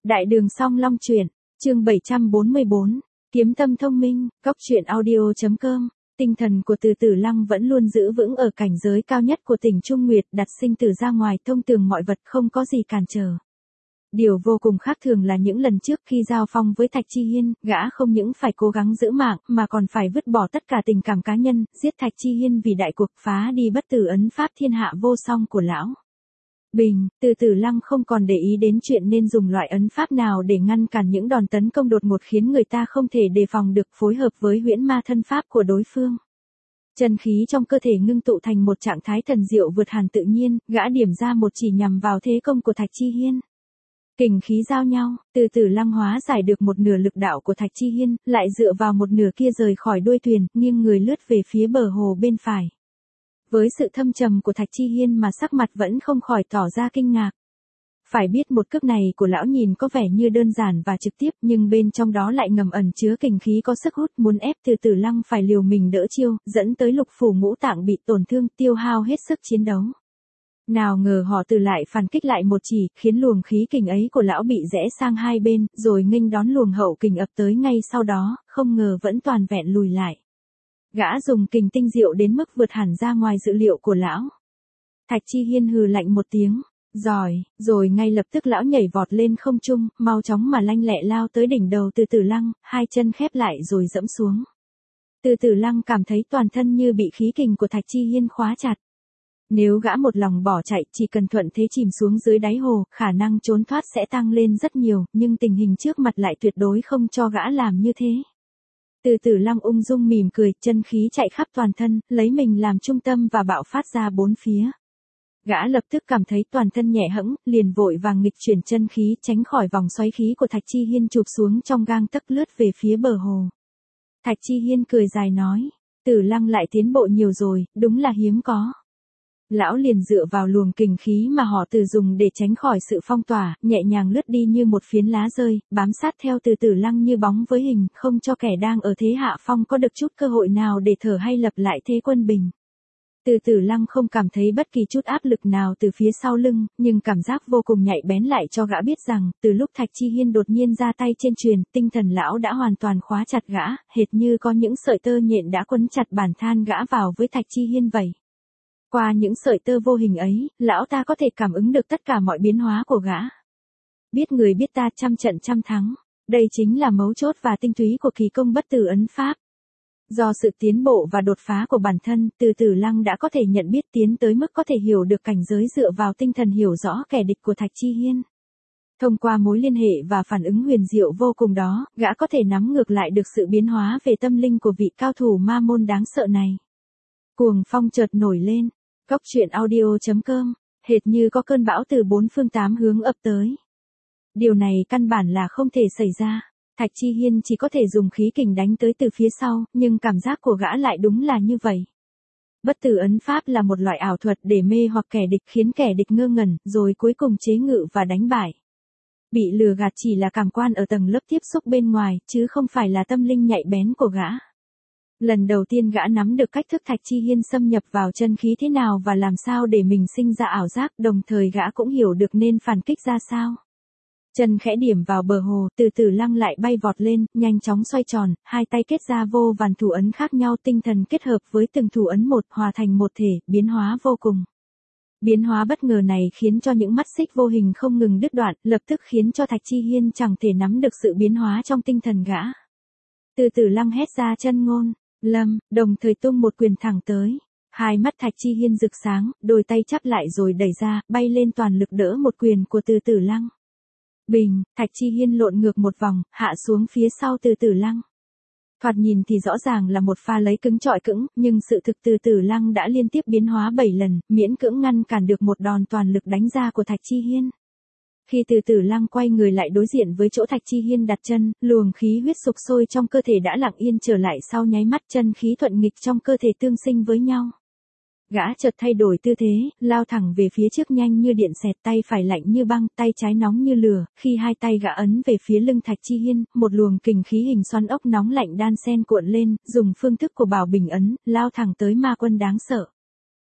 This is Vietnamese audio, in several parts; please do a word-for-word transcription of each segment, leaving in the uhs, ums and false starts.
Đại đường Song Long truyện, chương bảy trăm bốn mươi bốn, Kiếm tâm thông minh, góc truyện audio chấm com. Tinh thần của Từ Tử Lăng vẫn luôn giữ vững ở cảnh giới cao nhất của tỉnh Trung Nguyệt, đặt sinh tử ra ngoài thông tường mọi vật, không có gì cản trở. Điều vô cùng khác thường là những lần trước khi giao phong với Thạch Chi Hiên, gã không những phải cố gắng giữ mạng, mà còn phải vứt bỏ tất cả tình cảm cá nhân, giết Thạch Chi Hiên vì đại cuộc, phá đi bất tử ấn pháp thiên hạ vô song của lão. Bình, Từ Tử Lăng không còn để ý đến chuyện nên dùng loại ấn pháp nào để ngăn cản những đòn tấn công đột ngột khiến người ta không thể đề phòng được, phối hợp với huyễn ma thân pháp của đối phương. Chân khí trong cơ thể ngưng tụ thành một trạng thái thần diệu vượt hẳn tự nhiên, gã điểm ra một chỉ nhằm vào thế công của Thạch Chi Hiên. Kình khí giao nhau, Từ Tử Lăng hóa giải được một nửa lực đạo của Thạch Chi Hiên, lại dựa vào một nửa kia rời khỏi đuôi thuyền, nghiêng người lướt về phía bờ hồ bên phải. Với sự thâm trầm của Thạch Chi Hiên mà sắc mặt vẫn không khỏi tỏ ra kinh ngạc. Phải biết một cước này của lão nhìn có vẻ như đơn giản và trực tiếp, nhưng bên trong đó lại ngầm ẩn chứa kình khí có sức hút, muốn ép Từ Tử Lăng phải liều mình đỡ chiêu, dẫn tới lục phủ ngũ tạng bị tổn thương, tiêu hao hết sức chiến đấu. Nào ngờ họ Từ lại phản kích lại một chỉ, khiến luồng khí kình ấy của lão bị rẽ sang hai bên, rồi nghênh đón luồng hậu kình ập tới ngay sau đó, không ngờ vẫn toàn vẹn lùi lại. Gã dùng kình tinh diệu đến mức vượt hẳn ra ngoài dự liệu của lão. Thạch Chi Hiên hừ lạnh một tiếng, giỏi, rồi ngay lập tức lão nhảy vọt lên không trung, mau chóng mà lanh lẹ lao tới đỉnh đầu Từ Tử Lăng, hai chân khép lại rồi dẫm xuống. Từ Tử Lăng cảm thấy toàn thân như bị khí kình của Thạch Chi Hiên khóa chặt. Nếu gã một lòng bỏ chạy, chỉ cần thuận thế chìm xuống dưới đáy hồ, khả năng trốn thoát sẽ tăng lên rất nhiều, nhưng tình hình trước mặt lại tuyệt đối không cho gã làm như thế. Từ Tử Lăng ung dung mỉm cười, chân khí chạy khắp toàn thân, lấy mình làm trung tâm và bạo phát ra bốn phía. Gã lập tức cảm thấy toàn thân nhẹ hẫng, liền vội vàng nghịch chuyển chân khí tránh khỏi vòng xoáy khí của Thạch Chi Hiên chụp xuống trong gang tấc, lướt về phía bờ hồ. Thạch Chi Hiên cười dài nói, Tử Lăng lại tiến bộ nhiều rồi, đúng là hiếm có. Lão liền dựa vào luồng kình khí mà họ Từ dùng để tránh khỏi sự phong tỏa, nhẹ nhàng lướt đi như một phiến lá rơi, bám sát theo Từ Tử Lăng như bóng với hình, không cho kẻ đang ở thế hạ phong có được chút cơ hội nào để thở hay lập lại thế quân bình. Từ Tử Lăng không cảm thấy bất kỳ chút áp lực nào từ phía sau lưng, nhưng cảm giác vô cùng nhạy bén lại cho gã biết rằng, từ lúc Thạch Chi Hiên đột nhiên ra tay trên truyền, tinh thần lão đã hoàn toàn khóa chặt gã, hệt như có những sợi tơ nhện đã quấn chặt bản than gã vào với Thạch Chi Hiên vậy. Qua những sợi tơ vô hình ấy, lão ta có thể cảm ứng được tất cả mọi biến hóa của gã. Biết người biết ta, trăm trận trăm thắng. Đây chính là mấu chốt và tinh túy của kỳ công bất tử ấn pháp. Do sự tiến bộ và đột phá của bản thân, Từ Tử Lăng đã có thể nhận biết tiến tới mức có thể hiểu được cảnh giới dựa vào tinh thần hiểu rõ kẻ địch của Thạch Chi Hiên. Thông qua mối liên hệ và phản ứng huyền diệu vô cùng đó, gã có thể nắm ngược lại được sự biến hóa về tâm linh của vị cao thủ ma môn đáng sợ này. Cuồng phong chợt nổi lên. Góc truyện audio chấm com, hệt như có cơn bão từ bốn phương tám hướng ập tới. Điều này căn bản là không thể xảy ra. Thạch Chi Hiên chỉ có thể dùng khí kình đánh tới từ phía sau, nhưng cảm giác của gã lại đúng là như vậy. Bất tử ấn pháp là một loại ảo thuật để mê hoặc kẻ địch, khiến kẻ địch ngơ ngẩn, rồi cuối cùng chế ngự và đánh bại. Bị lừa gạt chỉ là cảm quan ở tầng lớp tiếp xúc bên ngoài, chứ không phải là tâm linh nhạy bén của gã. Lần đầu tiên gã nắm được cách thức Thạch Chi Hiên xâm nhập vào chân khí thế nào và làm sao để mình sinh ra ảo giác, đồng thời gã cũng hiểu được nên phản kích ra sao. Chân khẽ điểm vào bờ hồ, Từ Tử Lăng lại bay vọt lên, nhanh chóng xoay tròn, hai tay kết ra vô vàn thủ ấn khác nhau, tinh thần kết hợp với từng thủ ấn một, hòa thành một thể, biến hóa vô cùng. Biến hóa bất ngờ này khiến cho những mắt xích vô hình không ngừng đứt đoạn, lập tức khiến cho Thạch Chi Hiên chẳng thể nắm được sự biến hóa trong tinh thần gã. Từ Tử Lăng hét ra chân ngôn, lâm, đồng thời tung một quyền thẳng tới. Hai mắt Thạch Chi Hiên rực sáng, đôi tay chắp lại rồi đẩy ra, bay lên toàn lực đỡ một quyền của Từ Tử Lăng. Bình, Thạch Chi Hiên lộn ngược một vòng, hạ xuống phía sau Từ Tử Lăng. Thoạt nhìn thì rõ ràng là một pha lấy cứng trọi cứng, nhưng sự thực Từ Tử Lăng đã liên tiếp biến hóa bảy lần, miễn cưỡng ngăn cản được một đòn toàn lực đánh ra của Thạch Chi Hiên. Khi Từ Tử Lăng quay người lại đối diện với chỗ Thạch Chi Hiên đặt chân, luồng khí huyết sục sôi trong cơ thể đã lặng yên trở lại, sau nháy mắt chân khí thuận nghịch trong cơ thể tương sinh với nhau. Gã chợt thay đổi tư thế, lao thẳng về phía trước nhanh như điện xẹt, tay phải lạnh như băng, tay trái nóng như lửa, khi hai tay gã ấn về phía lưng Thạch Chi Hiên, một luồng kình khí hình xoắn ốc nóng lạnh đan xen cuộn lên, dùng phương thức của Bảo Bình ấn, lao thẳng tới ma quân đáng sợ.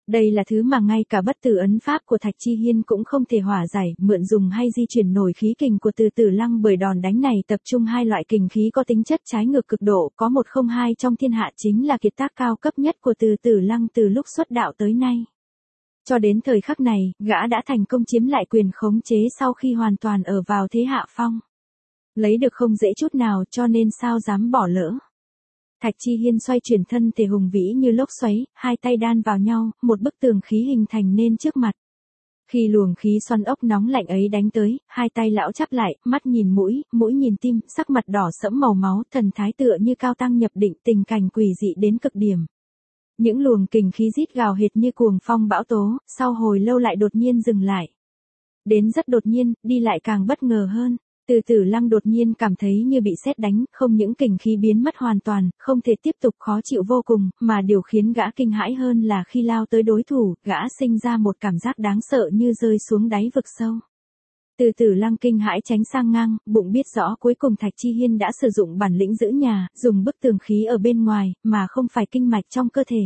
Đây là thứ mà ngay cả bất tử ấn pháp của Thạch Chi Hiên cũng không thể hòa giải, mượn dùng hay di chuyển nổi khí kình của Từ Tử Lăng, bởi đòn đánh này tập trung hai loại kình khí có tính chất trái ngược cực độ, có một không hai trong thiên hạ, chính là kiệt tác cao cấp nhất của Từ Tử Lăng từ lúc xuất đạo tới nay. Cho đến thời khắc này, gã đã thành công chiếm lại quyền khống chế sau khi hoàn toàn ở vào thế hạ phong. Lấy được không dễ chút nào, cho nên sao dám bỏ lỡ. Thạch Chi Hiên xoay chuyển thân thể hùng vĩ như lốc xoáy, hai tay đan vào nhau, một bức tường khí hình thành nên trước mặt. Khi luồng khí xoắn ốc nóng lạnh ấy đánh tới, hai tay lão chắp lại, mắt nhìn mũi, mũi nhìn tim, sắc mặt đỏ sẫm màu máu, thần thái tựa như cao tăng nhập định, tình cảnh quỷ dị đến cực điểm. Những luồng kình khí rít gào hệt như cuồng phong bão tố, sau hồi lâu lại đột nhiên dừng lại. Đến rất đột nhiên, đi lại càng bất ngờ hơn. Từ Tử Lăng đột nhiên cảm thấy như bị sét đánh, không những kình khí biến mất hoàn toàn, không thể tiếp tục, khó chịu vô cùng, mà điều khiến gã kinh hãi hơn là khi lao tới đối thủ, gã sinh ra một cảm giác đáng sợ như rơi xuống đáy vực sâu. Từ Tử Lăng kinh hãi tránh sang ngang, bụng biết rõ cuối cùng Thạch Chi Hiên đã sử dụng bản lĩnh giữ nhà, dùng bức tường khí ở bên ngoài, mà không phải kinh mạch trong cơ thể.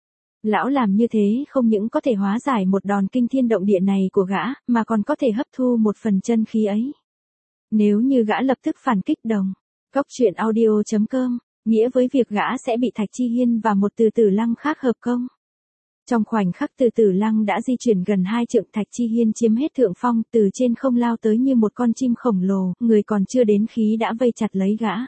Lão làm như thế không những có thể hóa giải một đòn kinh thiên động địa này của gã, mà còn có thể hấp thu một phần chân khí ấy. Nếu như gã lập tức phản kích đồng, Cốc Truyện Audio chấm com, nghĩa với việc gã sẽ bị Thạch Chi Hiên và một Từ Tử Lăng khác hợp công. Trong khoảnh khắc Từ Tử Lăng đã di chuyển gần hai trượng, Thạch Chi Hiên chiếm hết thượng phong, từ trên không lao tới như một con chim khổng lồ, người còn chưa đến khí đã vây chặt lấy gã.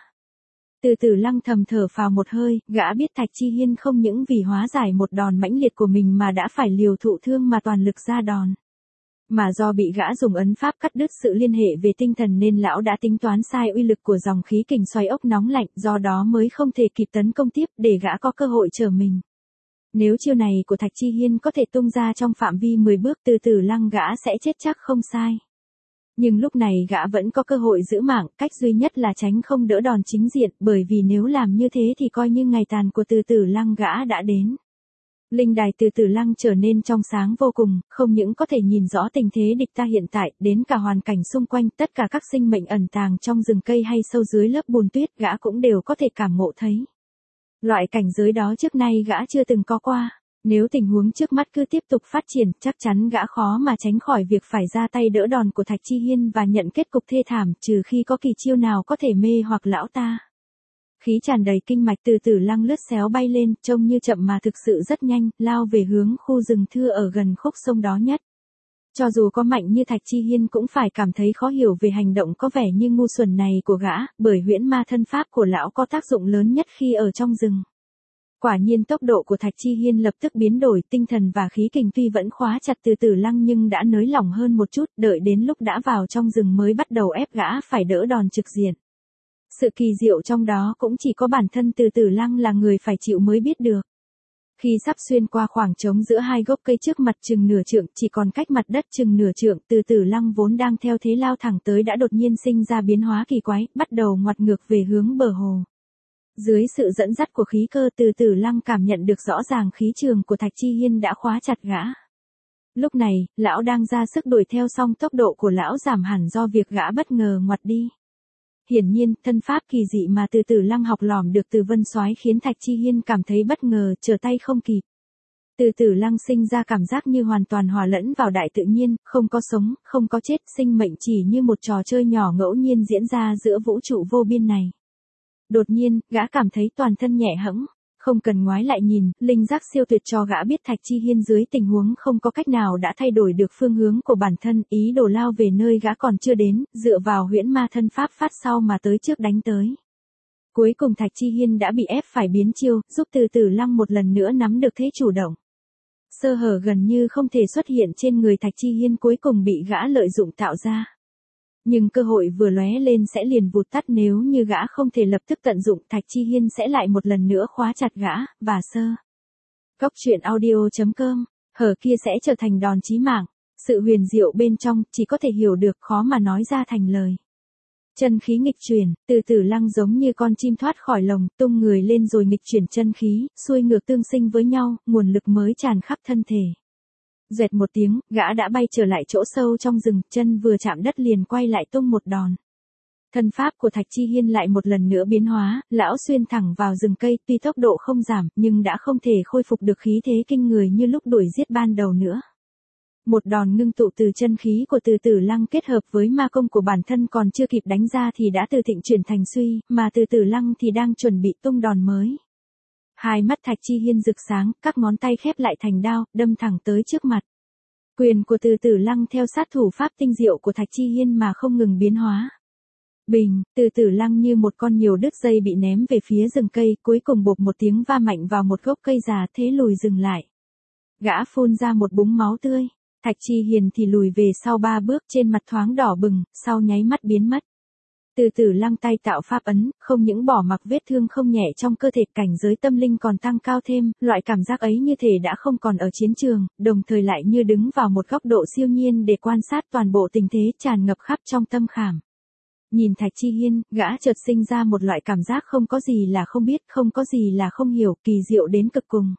Từ Tử Lăng thầm thở phào một hơi, gã biết Thạch Chi Hiên không những vì hóa giải một đòn mãnh liệt của mình mà đã phải liều thụ thương mà toàn lực ra đòn. Mà do bị gã dùng ấn pháp cắt đứt sự liên hệ về tinh thần nên lão đã tính toán sai uy lực của dòng khí kình xoay ốc nóng lạnh, do đó mới không thể kịp tấn công tiếp để gã có cơ hội trở mình. Nếu chiêu này của Thạch Chi Hiên có thể tung ra trong phạm vi mười bước, Từ Tử Lăng gã sẽ chết chắc không sai. Nhưng lúc này gã vẫn có cơ hội giữ mạng, cách duy nhất là tránh không đỡ đòn chính diện, bởi vì nếu làm như thế thì coi như ngày tàn của Từ Tử Lăng gã đã đến. Linh đài Từ Tử Lăng trở nên trong sáng vô cùng, không những có thể nhìn rõ tình thế địch ta hiện tại, đến cả hoàn cảnh xung quanh, tất cả các sinh mệnh ẩn tàng trong rừng cây hay sâu dưới lớp bùn tuyết, gã cũng đều có thể cảm ngộ thấy. Loại cảnh giới đó trước nay gã chưa từng có qua. Nếu tình huống trước mắt cứ tiếp tục phát triển, chắc chắn gã khó mà tránh khỏi việc phải ra tay đỡ đòn của Thạch Chi Hiên và nhận kết cục thê thảm, trừ khi có kỳ chiêu nào có thể mê hoặc lão ta. Khí tràn đầy kinh mạch, Từ Tử Lăng lướt xéo bay lên, trông như chậm mà thực sự rất nhanh, lao về hướng khu rừng thưa ở gần khúc sông đó nhất. Cho dù có mạnh như Thạch Chi Hiên cũng phải cảm thấy khó hiểu về hành động có vẻ như ngu xuẩn này của gã, bởi huyễn ma thân pháp của lão có tác dụng lớn nhất khi ở trong rừng. Quả nhiên tốc độ của Thạch Chi Hiên lập tức biến đổi, tinh thần và khí kình tuy vẫn khóa chặt Từ Tử Lăng nhưng đã nới lỏng hơn một chút, đợi đến lúc đã vào trong rừng mới bắt đầu ép gã phải đỡ đòn trực diện. Sự kỳ diệu trong đó cũng chỉ có bản thân Từ Tử Lăng là người phải chịu mới biết được. Khi sắp xuyên qua khoảng trống giữa hai gốc cây trước mặt chừng nửa trượng, chỉ còn cách mặt đất chừng nửa trượng, Từ Tử Lăng vốn đang theo thế lao thẳng tới đã đột nhiên sinh ra biến hóa kỳ quái, bắt đầu ngoặt ngược về hướng bờ hồ. Dưới sự dẫn dắt của khí cơ, Từ Tử Lăng cảm nhận được rõ ràng khí trường của Thạch Chi Hiên đã khóa chặt gã. Lúc này, lão đang ra sức đuổi theo, song tốc độ của lão giảm hẳn do việc gã bất ngờ ngoặt đi. Hiển nhiên, thân pháp kỳ dị mà Từ Tử Lăng học lỏm được từ Vân Soái khiến Thạch Chi Hiên cảm thấy bất ngờ, trở tay không kịp. Từ Tử Lăng sinh ra cảm giác như hoàn toàn hòa lẫn vào đại tự nhiên, không có sống, không có chết, sinh mệnh chỉ như một trò chơi nhỏ ngẫu nhiên diễn ra giữa vũ trụ vô biên này. Đột nhiên, gã cảm thấy toàn thân nhẹ hẫng, không cần ngoái lại nhìn, linh giác siêu tuyệt cho gã biết Thạch Chi Hiên dưới tình huống không có cách nào đã thay đổi được phương hướng của bản thân, ý đồ lao về nơi gã còn chưa đến, dựa vào huyễn ma thân pháp phát sau mà tới trước đánh tới. Cuối cùng Thạch Chi Hiên đã bị ép phải biến chiêu, giúp Từ Tử Lăng một lần nữa nắm được thế chủ động. Sơ hở gần như không thể xuất hiện trên người Thạch Chi Hiên cuối cùng bị gã lợi dụng tạo ra. Nhưng cơ hội vừa lóe lên sẽ liền vụt tắt, nếu như gã không thể lập tức tận dụng, Thạch Chi Hiên sẽ lại một lần nữa khóa chặt gã, và sơ. Cốc Truyện Audio chấm com, hở kia sẽ trở thành đòn chí mạng. Sự huyền diệu bên trong, chỉ có thể hiểu được, khó mà nói ra thành lời. Chân khí nghịch chuyển, Từ Tử Lăng giống như con chim thoát khỏi lồng, tung người lên rồi nghịch chuyển chân khí, xuôi ngược tương sinh với nhau, nguồn lực mới tràn khắp thân thể. Dẹt một tiếng, gã đã bay trở lại chỗ sâu trong rừng, chân vừa chạm đất liền quay lại tung một đòn. Thân pháp của Thạch Chi Hiên lại một lần nữa biến hóa, lão xuyên thẳng vào rừng cây, tuy tốc độ không giảm, nhưng đã không thể khôi phục được khí thế kinh người như lúc đuổi giết ban đầu nữa. Một đòn ngưng tụ từ chân khí của Từ Tử Lăng kết hợp với ma công của bản thân còn chưa kịp đánh ra thì đã từ thịnh chuyển thành suy, mà Từ Tử Lăng thì đang chuẩn bị tung đòn mới. Hai mắt Thạch Chi Hiên rực sáng, các ngón tay khép lại thành đao, đâm thẳng tới trước mặt. Quyền của Từ Tử Lăng theo sát thủ pháp tinh diệu của Thạch Chi Hiên mà không ngừng biến hóa. Bình, Từ Tử Lăng như một con nhiều đứt dây bị ném về phía rừng cây, cuối cùng bộp một tiếng va mạnh vào một gốc cây già, thế lùi dừng lại. Gã phun ra một búng máu tươi. Thạch Chi Hiên thì lùi về sau ba bước, trên mặt thoáng đỏ bừng, sau nháy mắt biến mất. Từ Tử Lăng tay tạo pháp ấn, không những bỏ mặc vết thương không nhẹ trong cơ thể, cảnh giới tâm linh còn tăng cao thêm, loại cảm giác ấy như thể đã không còn ở chiến trường, đồng thời lại như đứng vào một góc độ siêu nhiên để quan sát toàn bộ tình thế tràn ngập khắp trong tâm khảm. Nhìn Thạch Chi Hiên, gã chợt sinh ra một loại cảm giác không có gì là không biết, không có gì là không hiểu, kỳ diệu đến cực cùng.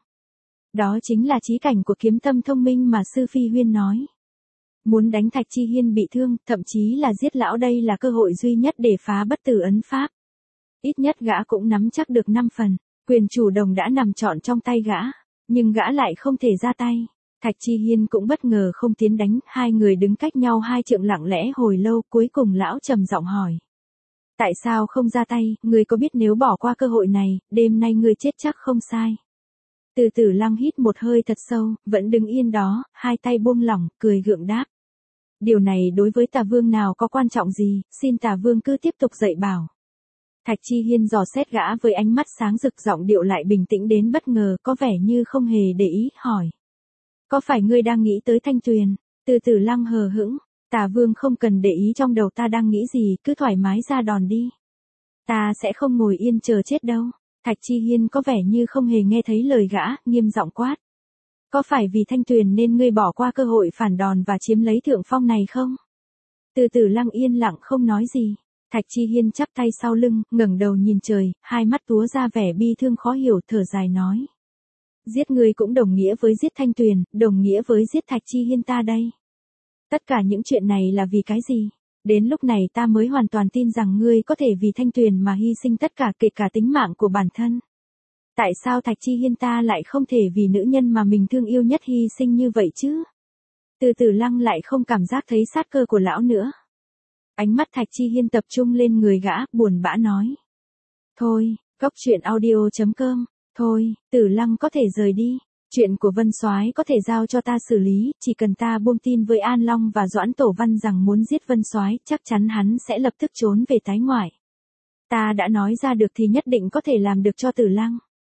Đó chính là chí cảnh của kiếm tâm thông minh mà Sư Phi Huyên nói. Muốn đánh Thạch Chi Hiên bị thương, thậm chí là giết lão, đây là cơ hội duy nhất để phá bất tử ấn pháp. Ít nhất gã cũng nắm chắc được năm phần, quyền chủ động đã nằm trọn trong tay gã, nhưng gã lại không thể ra tay. Thạch Chi Hiên cũng bất ngờ không tiến đánh, hai người đứng cách nhau hai trượng lặng lẽ hồi lâu, cuối cùng lão trầm giọng hỏi. Tại sao không ra tay, ngươi có biết nếu bỏ qua cơ hội này, đêm nay ngươi chết chắc không sai. Từ Tử Lăng hít một hơi thật sâu, vẫn đứng yên đó, hai tay buông lỏng, cười gượng đáp. Điều này đối với Tà Vương nào có quan trọng gì, xin Tà Vương cứ tiếp tục dạy bảo. Thạch Chi Hiên dò xét gã với ánh mắt sáng rực, giọng điệu lại bình tĩnh đến bất ngờ, có vẻ như không hề để ý, hỏi. Có phải ngươi đang nghĩ tới Thanh Tuyền? Từ Tử Lăng hờ hững, Tà Vương không cần để ý trong đầu ta đang nghĩ gì, cứ thoải mái ra đòn đi. Ta sẽ không ngồi yên chờ chết đâu. Thạch Chi Hiên có vẻ như không hề nghe thấy lời gã, nghiêm giọng quát. Có phải vì Thanh Tuyền nên ngươi bỏ qua cơ hội phản đòn và chiếm lấy thượng phong này không? Từ Tử Lăng yên lặng không nói gì. Thạch Chi Hiên chắp tay sau lưng, ngẩng đầu nhìn trời, hai mắt túa ra vẻ bi thương khó hiểu, thở dài nói. Giết ngươi cũng đồng nghĩa với giết Thanh Tuyền, đồng nghĩa với giết Thạch Chi Hiên ta đây. Tất cả những chuyện này là vì cái gì? Đến lúc này ta mới hoàn toàn tin rằng ngươi có thể vì Thanh Tuyền mà hy sinh tất cả, kể cả tính mạng của bản thân. Tại sao Thạch Chi Hiên ta lại không thể vì nữ nhân mà mình thương yêu nhất hy sinh như vậy chứ? Từ Tử Lăng lại không cảm giác thấy sát cơ của lão nữa. Ánh mắt Thạch Chi Hiên tập trung lên người gã, buồn bã nói. Thôi, góc truyện audio chấm com, thôi, Tử Lăng có thể rời đi. Chuyện của Vân Soái có thể giao cho ta xử lý, chỉ cần ta buông tin với An Long và Doãn Tổ Văn rằng muốn giết Vân Soái, chắc chắn hắn sẽ lập tức trốn về tái ngoại. Ta đã nói ra được thì nhất định có thể làm được cho Tử Lăng.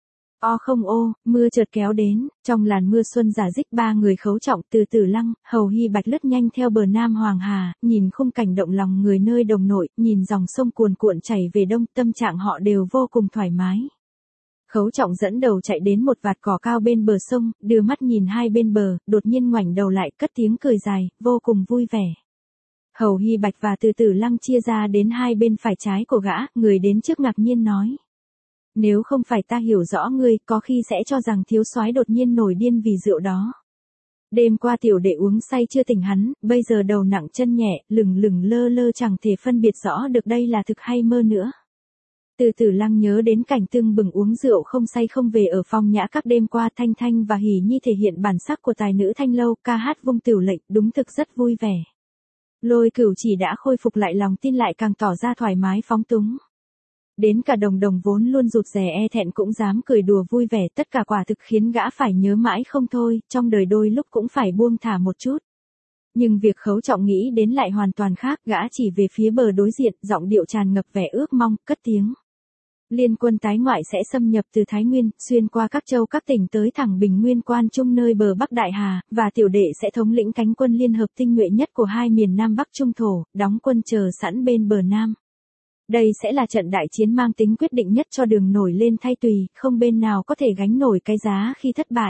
O không ô, mưa chợt kéo đến, trong làn mưa xuân rả rích, ba người Khấu Trọng, Từ Tử Lăng, Hầu Hy Bạch lướt nhanh theo bờ Nam Hoàng Hà, nhìn khung cảnh động lòng người nơi đồng nội, nhìn dòng sông cuồn cuộn chảy về đông, tâm trạng họ đều vô cùng thoải mái. Khấu Trọng dẫn đầu chạy đến một vạt cỏ cao bên bờ sông, đưa mắt nhìn hai bên bờ, đột nhiên ngoảnh đầu lại, cất tiếng cười dài, vô cùng vui vẻ. Hầu Hy Bạch và Từ Tử Lăng chia ra đến hai bên phải trái của gã, người đến trước ngạc nhiên nói. Nếu không phải ta hiểu rõ ngươi, có khi sẽ cho rằng thiếu soái đột nhiên nổi điên vì rượu đó. Đêm qua tiểu đệ uống say chưa tỉnh hắn, bây giờ đầu nặng chân nhẹ, lửng lửng lơ lơ chẳng thể phân biệt rõ được đây là thực hay mơ nữa. Từ Tử Lăng nhớ đến cảnh tưng bừng uống rượu không say không về ở phong nhã các đêm qua, Thanh Thanh và Hỉ Nhi thể hiện bản sắc của tài nữ thanh lâu, ca hát vung tửu lệnh, đúng thực rất vui vẻ. Lôi Cửu chỉ đã khôi phục lại lòng tin, lại càng tỏ ra thoải mái phóng túng. Đến cả Đồng Đồng vốn luôn rụt rè e thẹn cũng dám cười đùa vui vẻ, tất cả quả thực khiến gã phải nhớ mãi không thôi, trong đời đôi lúc cũng phải buông thả một chút. Nhưng việc Khấu Trọng nghĩ đến lại hoàn toàn khác, gã chỉ về phía bờ đối diện, giọng điệu tràn ngập vẻ ước mong, cất tiếng. Liên quân tái ngoại sẽ xâm nhập từ Thái Nguyên, xuyên qua các châu các tỉnh tới thẳng Bình Nguyên Quan Trung nơi bờ Bắc Đại Hà, và tiểu đệ sẽ thống lĩnh cánh quân liên hợp tinh nhuệ nhất của hai miền Nam Bắc Trung thổ, đóng quân chờ sẵn bên bờ Nam. Đây sẽ là trận đại chiến mang tính quyết định nhất cho đường nổi lên thay tùy, không bên nào có thể gánh nổi cái giá khi thất bại.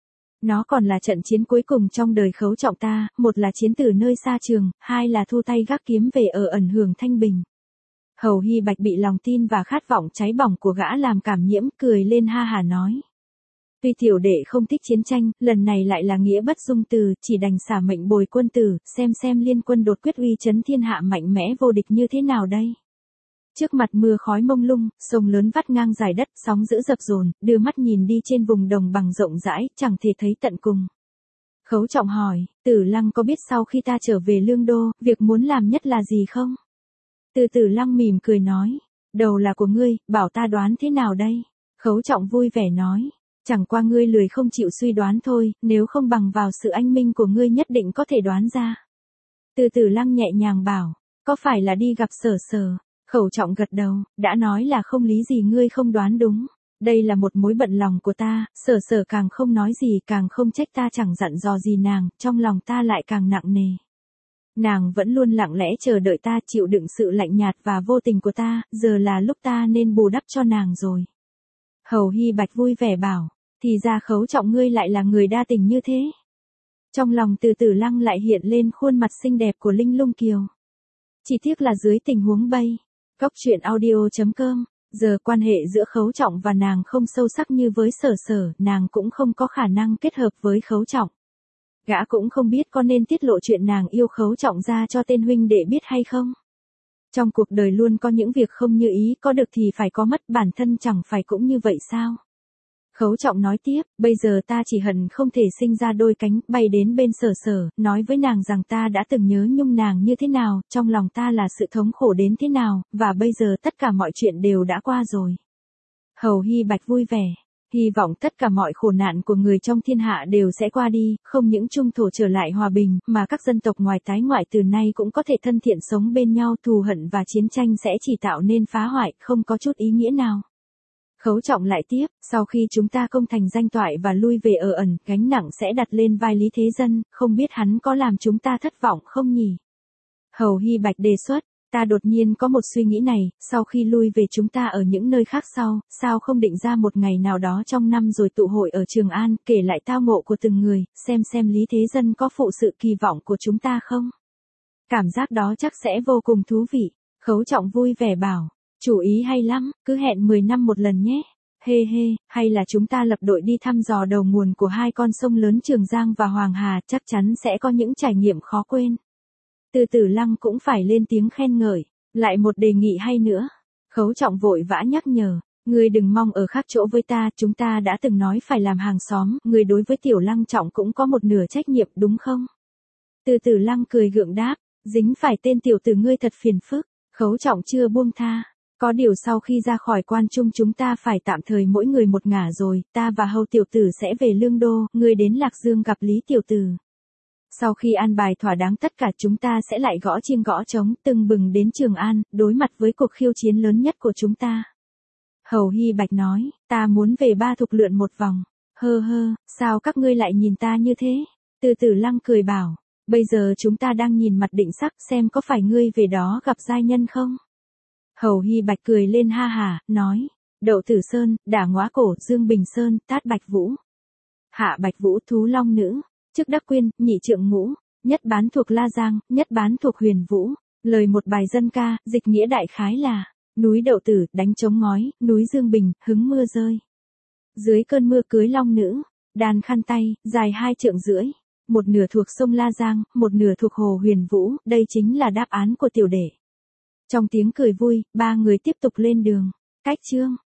Nó còn là trận chiến cuối cùng trong đời Khấu Trọng ta, một là chiến từ nơi xa trường, hai là thu tay gác kiếm về ở ẩn hưởng thanh bình. Hầu Hy Bạch bị lòng tin và khát vọng cháy bỏng của gã làm cảm nhiễm, cười lên ha hà nói. Tuy tiểu đệ không thích chiến tranh, lần này lại là nghĩa bất dung từ, chỉ đành xả mệnh bồi quân tử, xem xem liên quân đột quyết uy chấn thiên hạ mạnh mẽ vô địch như thế nào đây. Trước mặt mưa khói mông lung, sông lớn vắt ngang dài đất, sóng dữ dập dồn, đưa mắt nhìn đi trên vùng đồng bằng rộng rãi, chẳng thể thấy tận cùng. Khấu Trọng hỏi, Tử Lăng có biết sau khi ta trở về Lương Đô, việc muốn làm nhất là gì không? Từ Tử Lăng mỉm cười nói, đầu là của ngươi, bảo ta đoán thế nào đây? Khấu Trọng vui vẻ nói, chẳng qua ngươi lười không chịu suy đoán thôi, nếu không bằng vào sự anh minh của ngươi nhất định có thể đoán ra. Từ Tử Lăng nhẹ nhàng bảo, có phải là đi gặp Sở Sở? Khấu Trọng gật đầu, đã nói là không lý gì ngươi không đoán đúng. Đây là một mối bận lòng của ta, Sở Sở càng không nói gì, càng không trách ta, chẳng dặn dò gì nàng, trong lòng ta lại càng nặng nề. Nàng vẫn luôn lặng lẽ chờ đợi ta, chịu đựng sự lạnh nhạt và vô tình của ta, giờ là lúc ta nên bù đắp cho nàng rồi. Hầu Hy Bạch vui vẻ bảo, thì ra Khấu Trọng ngươi lại là người đa tình như thế. Trong lòng Từ Tử Lăng lại hiện lên khuôn mặt xinh đẹp của Linh Lung Kiều. Chỉ tiếc là dưới tình huống bây. Cóc truyện audio chấm com, giờ quan hệ giữa Khấu Trọng và nàng không sâu sắc như với Sở Sở, nàng cũng không có khả năng kết hợp với Khấu Trọng. Gã cũng không biết có nên tiết lộ chuyện nàng yêu Khấu Trọng ra cho tên huynh đệ biết hay không. Trong cuộc đời luôn có những việc không như ý, có được thì phải có mất, bản thân chẳng phải cũng như vậy sao? Khấu Trọng nói tiếp, bây giờ ta chỉ hận không thể sinh ra đôi cánh, bay đến bên Sở Sở, nói với nàng rằng ta đã từng nhớ nhung nàng như thế nào, trong lòng ta là sự thống khổ đến thế nào, và bây giờ tất cả mọi chuyện đều đã qua rồi. Hầu Hy Bạch vui vẻ, hy vọng tất cả mọi khổ nạn của người trong thiên hạ đều sẽ qua đi, không những trung thổ trở lại hòa bình, mà các dân tộc ngoài tái ngoại từ nay cũng có thể thân thiện sống bên nhau, thù hận và chiến tranh sẽ chỉ tạo nên phá hoại, không có chút ý nghĩa nào. Khấu Trọng lại tiếp, sau khi chúng ta công thành danh toại và lui về ở ẩn, gánh nặng sẽ đặt lên vai Lý Thế Dân, không biết hắn có làm chúng ta thất vọng không nhỉ? Hầu Hy Bạch đề xuất, ta đột nhiên có một suy nghĩ này, sau khi lui về chúng ta ở những nơi khác sau, sao không định ra một ngày nào đó trong năm rồi tụ hội ở Trường An, kể lại tao ngộ của từng người, xem xem Lý Thế Dân có phụ sự kỳ vọng của chúng ta không? Cảm giác đó chắc sẽ vô cùng thú vị. Khấu Trọng vui vẻ bảo, chủ ý hay lắm, cứ hẹn mười năm một lần nhé. Hê hê, hay là chúng ta lập đội đi thăm dò đầu nguồn của hai con sông lớn Trường Giang và Hoàng Hà, chắc chắn sẽ có những trải nghiệm khó quên. Từ Tử Lăng cũng phải lên tiếng khen ngợi, lại một đề nghị hay nữa. Khấu Trọng vội vã nhắc nhở, ngươi đừng mong ở khác chỗ với ta, chúng ta đã từng nói phải làm hàng xóm, ngươi đối với Tiểu Lăng Trọng cũng có một nửa trách nhiệm đúng không? Từ Tử Lăng cười gượng đáp, dính phải tên tiểu tử ngươi thật phiền phức. Khấu Trọng chưa buông tha. Có điều sau khi ra khỏi quan trung chúng ta phải tạm thời mỗi người một ngả rồi, ta và Hầu tiểu tử sẽ về Lương Đô, ngươi đến Lạc Dương gặp Lý tiểu tử. Sau khi an bài thỏa đáng tất cả chúng ta sẽ lại gõ chiêng gõ trống, tưng bừng đến Trường An, đối mặt với cuộc khiêu chiến lớn nhất của chúng ta. Hầu Hy Bạch nói, ta muốn về Ba Thục lượn một vòng. Hơ hơ, sao các ngươi lại nhìn ta như thế? Từ Tử Lăng cười bảo, bây giờ chúng ta đang nhìn mặt định sắc, xem có phải ngươi về đó gặp giai nhân không? Hầu Hy Bạch cười lên ha hả, nói, Đậu Tử Sơn, Đả Ngõa Cổ, Dương Bình Sơn, Tát Bạch Vũ. Hạ Bạch Vũ, Thú Long Nữ, Chức Đắc Quyên, Nhị Trượng Ngũ, nhất bán thuộc La Giang, nhất bán thuộc Huyền Vũ. Lời một bài dân ca, dịch nghĩa đại khái là, núi Đậu Tử, đánh trống ngói, núi Dương Bình, hứng mưa rơi. Dưới cơn mưa cưới long nữ, đàn khăn tay, dài hai trượng rưỡi. Một nửa thuộc sông La Giang, một nửa thuộc hồ Huyền Vũ, đây chính là đáp án của tiểu đệ. Trong tiếng cười vui, ba người tiếp tục lên đường. Cách chương